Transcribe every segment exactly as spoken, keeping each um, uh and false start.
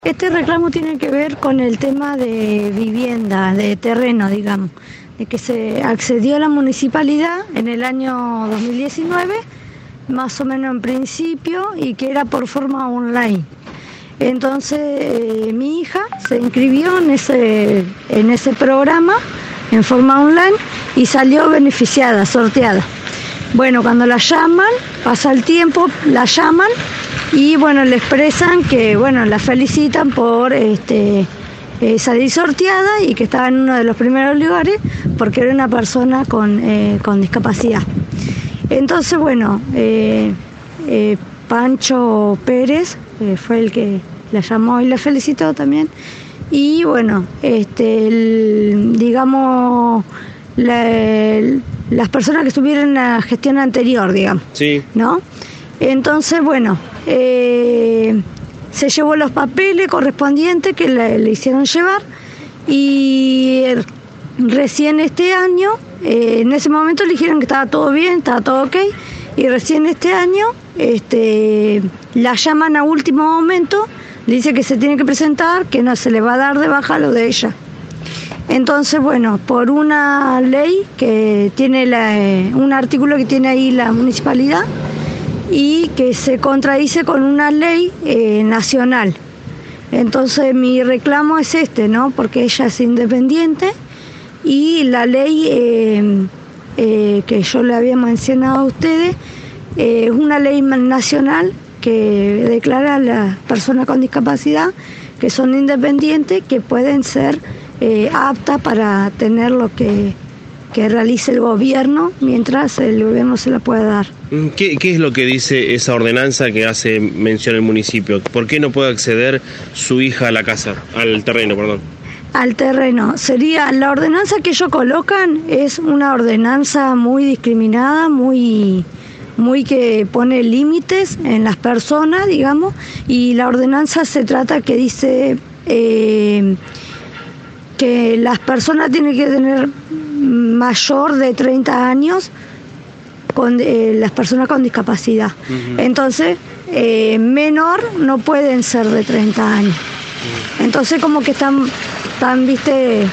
Este reclamo tiene que ver con el tema de vivienda, de terreno, digamos, de que se accedió a la municipalidad en el año dos mil diecinueve, más o menos en principio, y que era por forma online. Entonces eh, mi hija se inscribió en ese, en ese programa en forma online y salió beneficiada, sorteada. Bueno, cuando la llaman, pasa el tiempo, la llaman y bueno, le expresan que bueno, la felicitan por este, eh, salir sorteada y que estaba en uno de los primeros lugares porque era una persona con, eh, con discapacidad. Entonces bueno, eh, eh, Pancho Pérez eh, fue el que la llamó y la felicitó también. Y bueno, este, el, digamos, la, el, las personas que estuvieron en la gestión anterior, digamos, sí, ¿no? Entonces, bueno, eh, se llevó los papeles correspondientes que le, le hicieron llevar y recién este año, eh, en ese momento le dijeron que estaba todo bien, estaba todo ok, y recién este año este, la llaman a último momento, le dice que se tiene que presentar, que no se le va a dar de baja lo de ella. Entonces, bueno, por una ley que tiene la, eh, un artículo que tiene ahí la municipalidad y que se contradice con una ley eh, nacional. Entonces mi reclamo es este, ¿no? Porque ella es independiente y la ley eh, eh, que yo le había mencionado a ustedes eh, es una ley nacional que declara a las personas con discapacidad que son independientes, que pueden ser eh, aptas para tener lo que, que realice el gobierno mientras el gobierno se la pueda dar. ¿Qué, ¿Qué es lo que dice esa ordenanza que hace mención el municipio? ¿Por qué no puede acceder su hija a la casa, al terreno, perdón? Al terreno. Sería, la ordenanza que ellos colocan es una ordenanza muy discriminada, muy... muy que pone límites en las personas, digamos, y la ordenanza se trata que dice eh, que las personas tienen que tener mayor de treinta años, con eh, las personas con discapacidad. Uh-huh. Entonces, eh, menor no pueden ser de treinta años. Uh-huh. Entonces, como que están, están viste,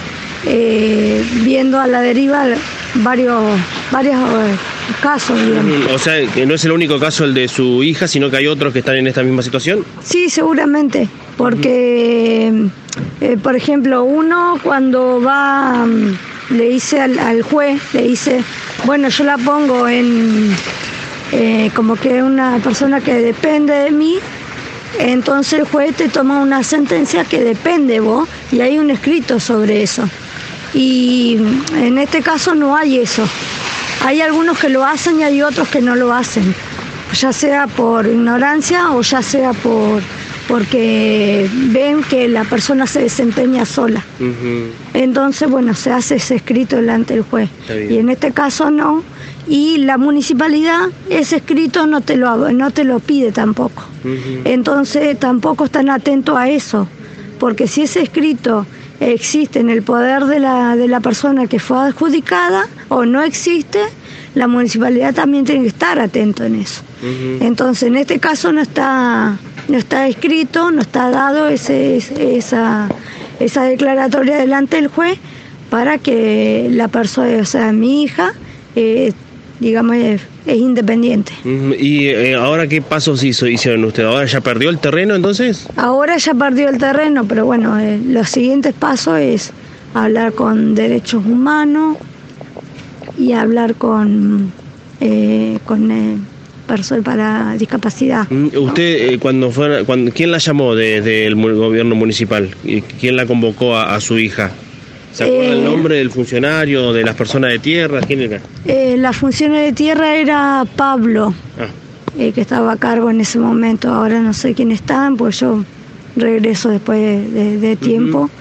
eh, viendo a la deriva varios, varios casos, digamos. O sea, que no es el único caso el de su hija, sino que hay otros que están en esta misma situación. Sí, seguramente, porque, eh, por ejemplo, uno cuando va, le dice al, al juez, le dice, bueno, yo la pongo en, eh, como que una persona que depende de mí, entonces el juez te toma una sentencia que depende de vos, y hay un escrito sobre eso. Y en este caso no hay eso. Hay algunos que lo hacen y hay otros que no lo hacen, ya sea por ignorancia o ya sea por porque ven que la persona se desempeña sola. Uh-huh. Entonces, bueno, se hace ese escrito delante del juez. Y en este caso no. Y la municipalidad ese escrito no te lo, no te lo pide tampoco. Uh-huh. Entonces tampoco están atentos a eso, porque si ese escrito existe en el poder de la, de la persona que fue adjudicada o no existe, la municipalidad también tiene que estar atento en eso. Uh-huh. Entonces, en este caso no está, no está escrito, no está dado ese, esa, esa declaratoria delante del juez para que la persona, o sea, mi hija, eh, digamos, es, es independiente. Uh-huh. ¿Y eh, ahora qué pasos hizo, hicieron ustedes? ¿Ahora ya perdió el terreno entonces? Ahora ya perdió el terreno, pero bueno, eh, los siguientes pasos es hablar con derechos humanos y hablar con, eh, con eh, personas para discapacidad. ¿Usted eh, cuando fue, cuando, quién la llamó desde el gobierno municipal? ¿Quién la convocó a, a su hija? ¿Se acuerda eh, el nombre del funcionario, de las personas de tierra? ¿Quién era? Eh, la funcionaria de tierra era Pablo, ah. eh, que estaba a cargo en ese momento. Ahora no sé quién estaban, pues yo regreso después de, de, de tiempo. Uh-huh.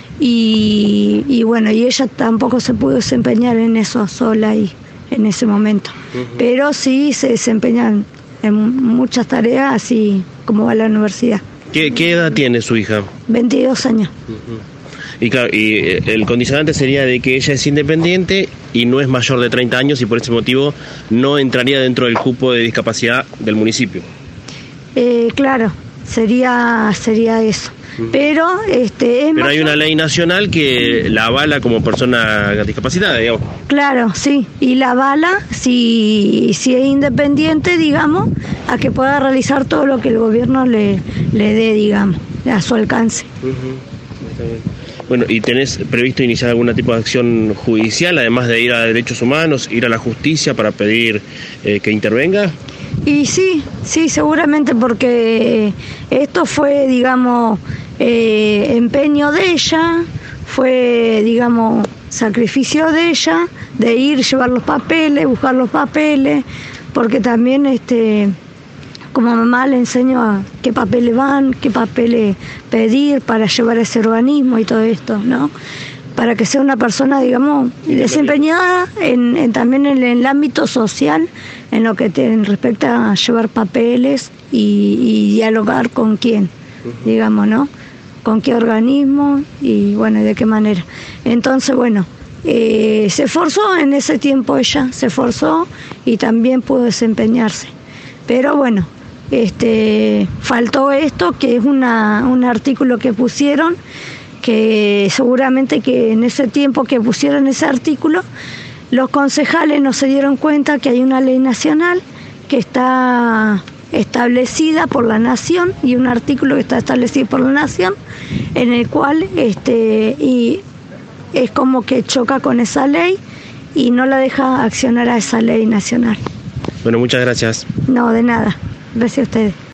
Y, y bueno, y ella tampoco se pudo desempeñar en eso sola ahí, en ese momento. Uh-huh. Pero sí se desempeñan en muchas tareas, así como va a la universidad. ¿Qué, qué edad tiene su hija? veintidós años. Uh-huh. Y claro, y el condicionante sería de que ella es independiente y no es mayor de treinta años y por ese motivo no entraría dentro del cupo de discapacidad del municipio. Eh, claro, sería sería eso. Pero este es Pero más hay una ley nacional que la avala como persona discapacitada, digamos. Claro, sí, y la avala si, si es independiente, digamos, a que pueda realizar todo lo que el gobierno le, le dé, digamos, a su alcance. Uh-huh. Está bien. Bueno, ¿y tenés previsto iniciar algún tipo de acción judicial, además de ir a Derechos Humanos, ir a la justicia para pedir eh, que intervenga? Y sí, sí, seguramente, porque esto fue, digamos, eh, empeño de ella, fue, digamos, sacrificio de ella, de ir, llevar los papeles, buscar los papeles, porque también, este, como mamá le enseño a qué papeles van, qué papeles pedir para llevar a ese organismo y todo esto, ¿no? Para que sea una persona, digamos, desempeñada en, en también en el ámbito social, en lo que te respecta a llevar papeles y, y dialogar con quién, uh-huh. digamos, ¿no? Con qué organismo y, bueno, de qué manera. Entonces, bueno, eh, se esforzó en ese tiempo ella, se esforzó y también pudo desempeñarse. Pero, bueno, este faltó esto, que es una, un artículo que pusieron, que seguramente que en ese tiempo que pusieron ese artículo, los concejales no se dieron cuenta que hay una ley nacional que está establecida por la nación y un artículo que está establecido por la nación, en el cual este y es como que choca con esa ley y no la deja accionar a esa ley nacional. Bueno, muchas gracias. No, de nada. Gracias a ustedes.